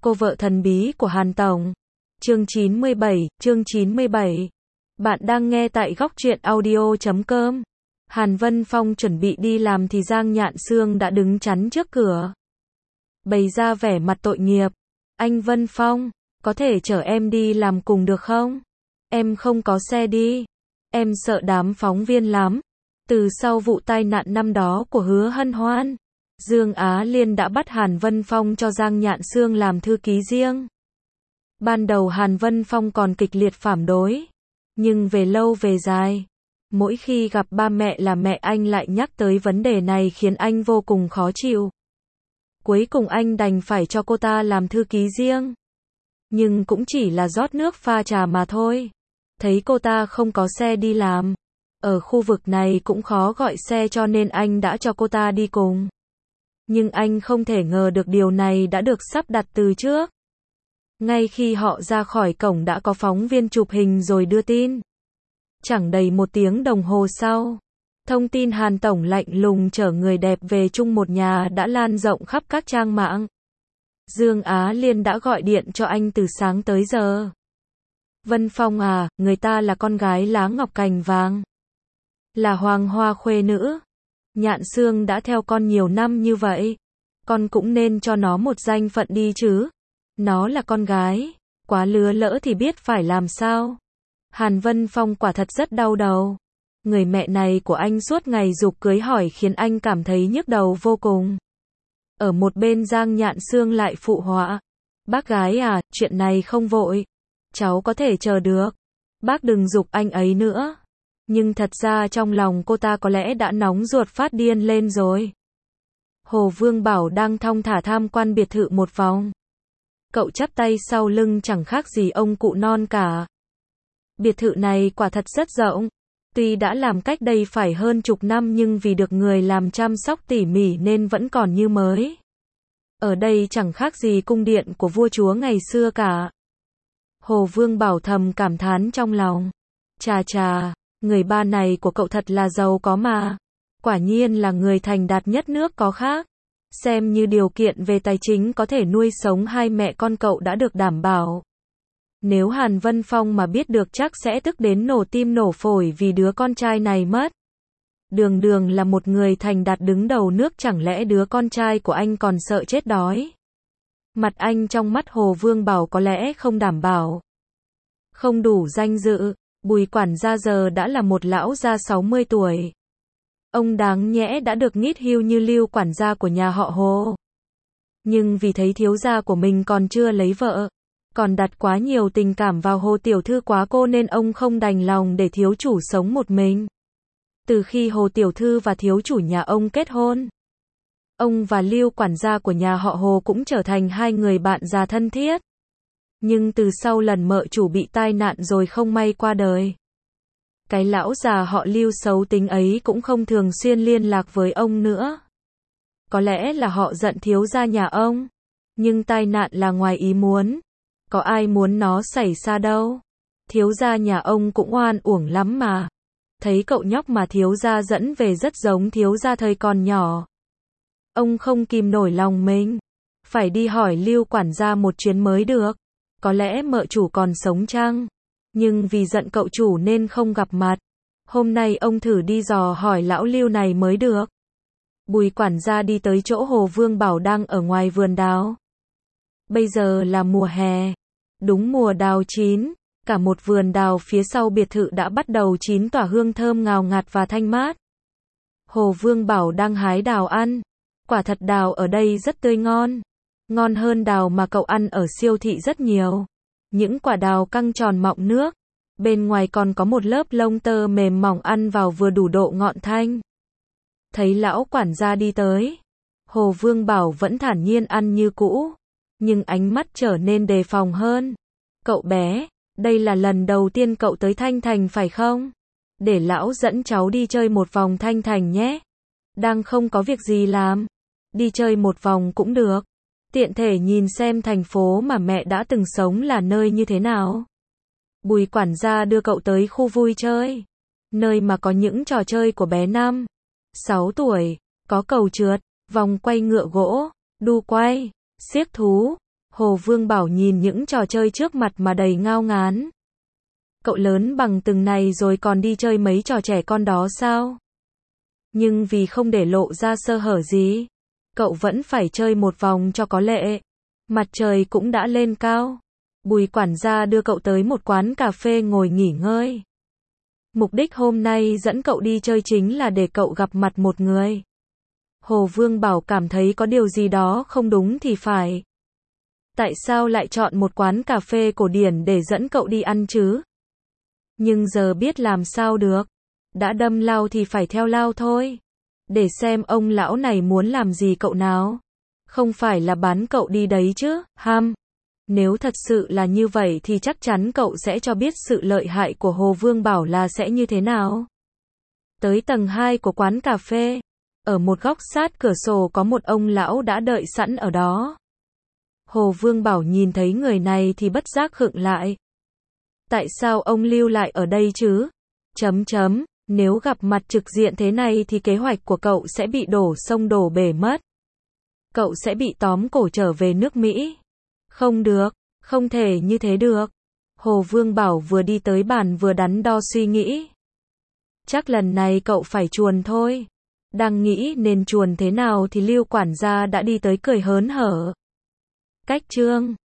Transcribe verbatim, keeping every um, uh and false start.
Cô vợ thần bí của Hàn Tổng. Chương chín mươi bảy, chương chín mươi bảy. Bạn đang nghe tại góc truyện audio chấm com. Hàn Vân Phong chuẩn bị đi làm thì Giang Nhạn Sương đã đứng chắn trước cửa. Bày ra vẻ mặt tội nghiệp. Anh Vân Phong, có thể chở em đi làm cùng được không? Em không có xe đi. Em sợ đám phóng viên lắm. Từ sau vụ tai nạn năm đó của Hứa Hân Hoan, Dương Á Liên đã bắt Hàn Vân Phong cho Giang Nhạn Sương làm thư ký riêng. Ban đầu Hàn Vân Phong còn kịch liệt phản đối, nhưng về lâu về dài, mỗi khi gặp ba mẹ là mẹ anh lại nhắc tới vấn đề này khiến anh vô cùng khó chịu. Cuối cùng anh đành phải cho cô ta làm thư ký riêng. Nhưng cũng chỉ là rót nước pha trà mà thôi. Thấy cô ta không có xe đi làm, ở khu vực này cũng khó gọi xe cho nên anh đã cho cô ta đi cùng. Nhưng anh không thể ngờ được điều này đã được sắp đặt từ trước. Ngay khi họ ra khỏi cổng đã có phóng viên chụp hình rồi đưa tin. Chẳng đầy một tiếng đồng hồ sau, thông tin Hàn Tổng lạnh lùng chở người đẹp về chung một nhà đã lan rộng khắp các trang mạng. Dương Á Liên đã gọi điện cho anh từ sáng tới giờ. Vân Phong à, người ta là con gái lá ngọc cành vàng, là hoàng hoa khuê nữ. Nhạn Sương đã theo con nhiều năm như vậy, con cũng nên cho nó một danh phận đi chứ. Nó là con gái, quá lứa lỡ thì biết phải làm sao. Hàn Vân Phong quả thật rất đau đầu. Người mẹ này của anh suốt ngày giục cưới hỏi khiến anh cảm thấy nhức đầu vô cùng. Ở một bên Giang Nhạn Sương lại phụ họa. Bác gái à, chuyện này không vội. Cháu có thể chờ được. Bác đừng giục anh ấy nữa. Nhưng thật ra trong lòng cô ta có lẽ đã nóng ruột phát điên lên rồi. Hồ Vương Bảo đang thong thả tham quan biệt thự một vòng. Cậu chắp tay sau lưng chẳng khác gì ông cụ non cả. Biệt thự này quả thật rất rộng. Tuy đã làm cách đây phải hơn chục năm nhưng vì được người làm chăm sóc tỉ mỉ nên vẫn còn như mới. Ở đây chẳng khác gì cung điện của vua chúa ngày xưa cả. Hồ Vương Bảo thầm cảm thán trong lòng. Chà chà, người ba này của cậu thật là giàu có mà. Quả nhiên là người thành đạt nhất nước có khác. Xem như điều kiện về tài chính có thể nuôi sống hai mẹ con cậu đã được đảm bảo. Nếu Hàn Vân Phong mà biết được chắc sẽ tức đến nổ tim nổ phổi vì đứa con trai này mất. Đường đường là một người thành đạt đứng đầu nước, chẳng lẽ đứa con trai của anh còn sợ chết đói. Mặt anh trong mắt Hồ Vương Bảo có lẽ không đảm bảo. Không đủ danh dự, Bùi quản gia giờ đã là một lão gia sáu mươi tuổi. Ông đáng nhẽ đã được nghít hưu như Lưu quản gia của nhà họ Hồ. Nhưng vì thấy thiếu gia của mình còn chưa lấy vợ, còn đặt quá nhiều tình cảm vào Hồ tiểu thư quá cô nên ông không đành lòng để thiếu chủ sống một mình. Từ khi Hồ tiểu thư và thiếu chủ nhà ông kết hôn, ông và Lưu quản gia của nhà họ Hồ cũng trở thành hai người bạn già thân thiết. Nhưng từ sau lần mợ chủ bị tai nạn rồi không may qua đời, cái lão già họ Lưu xấu tính ấy cũng không thường xuyên liên lạc với ông nữa. Có lẽ là họ giận thiếu gia nhà ông. Nhưng tai nạn là ngoài ý muốn. Có ai muốn nó xảy ra đâu. Thiếu gia nhà ông cũng oan uổng lắm mà. Thấy cậu nhóc mà thiếu gia dẫn về rất giống thiếu gia thời còn nhỏ. Ông không kìm nổi lòng mình. Phải đi hỏi Lưu quản gia một chuyến mới được. Có lẽ mợ chủ còn sống chăng? Nhưng vì giận cậu chủ nên không gặp mặt. Hôm nay ông thử đi dò hỏi lão Lưu này mới được. Bùi quản gia đi tới chỗ Hồ Vương Bảo đang ở ngoài vườn đào. Bây giờ là mùa hè. Đúng mùa đào chín. Cả một vườn đào phía sau biệt thự đã bắt đầu chín tỏa hương thơm ngào ngạt và thanh mát. Hồ Vương Bảo đang hái đào ăn. Quả thật đào ở đây rất tươi ngon. Ngon hơn đào mà cậu ăn ở siêu thị rất nhiều. Những quả đào căng tròn mọng nước. Bên ngoài còn có một lớp lông tơ mềm mỏng, ăn vào vừa đủ độ ngọt thanh. Thấy lão quản gia đi tới, Hồ Vương Bảo vẫn thản nhiên ăn như cũ. Nhưng ánh mắt trở nên đề phòng hơn. Cậu bé, đây là lần đầu tiên cậu tới Thanh Thành phải không? Để lão dẫn cháu đi chơi một vòng Thanh Thành nhé. Đang không có việc gì làm. Đi chơi một vòng cũng được. Tiện thể nhìn xem thành phố mà mẹ đã từng sống là nơi như thế nào. Bùi quản gia đưa cậu tới khu vui chơi. Nơi mà có những trò chơi của bé năm, sáu tuổi. Có cầu trượt, vòng quay ngựa gỗ, đu quay, xiếc thú. Hồ Vương Bảo nhìn những trò chơi trước mặt mà đầy ngao ngán. Cậu lớn bằng từng này rồi còn đi chơi mấy trò trẻ con đó sao? Nhưng vì không để lộ ra sơ hở gì, cậu vẫn phải chơi một vòng cho có lệ. Mặt trời cũng đã lên cao. Bùi quản gia đưa cậu tới một quán cà phê ngồi nghỉ ngơi. Mục đích hôm nay dẫn cậu đi chơi chính là để cậu gặp mặt một người. Hồ Vương Bảo cảm thấy có điều gì đó không đúng thì phải. Tại sao lại chọn một quán cà phê cổ điển để dẫn cậu đi ăn chứ? Nhưng giờ biết làm sao được. Đã đâm lao thì phải theo lao thôi. Để xem ông lão này muốn làm gì cậu nào. Không phải là bán cậu đi đấy chứ, ham. Nếu thật sự là như vậy thì chắc chắn cậu sẽ cho biết sự lợi hại của Hồ Vương Bảo là sẽ như thế nào. Tới tầng hai của quán cà phê. Ở một góc sát cửa sổ có một ông lão đã đợi sẵn ở đó. Hồ Vương Bảo nhìn thấy người này thì bất giác khựng lại. Tại sao ông lưu lại ở đây chứ? Chấm chấm, nếu gặp mặt trực diện thế này thì kế hoạch của cậu sẽ bị đổ sông đổ bể mất. Cậu sẽ bị tóm cổ trở về nước Mỹ. Không được, không thể như thế được. Hồ Vương Bảo vừa đi tới bàn vừa đắn đo suy nghĩ. Chắc lần này cậu phải chuồn thôi. Đang nghĩ nên chuồn thế nào thì Lưu quản gia đã đi tới cười hớn hở. Cách chương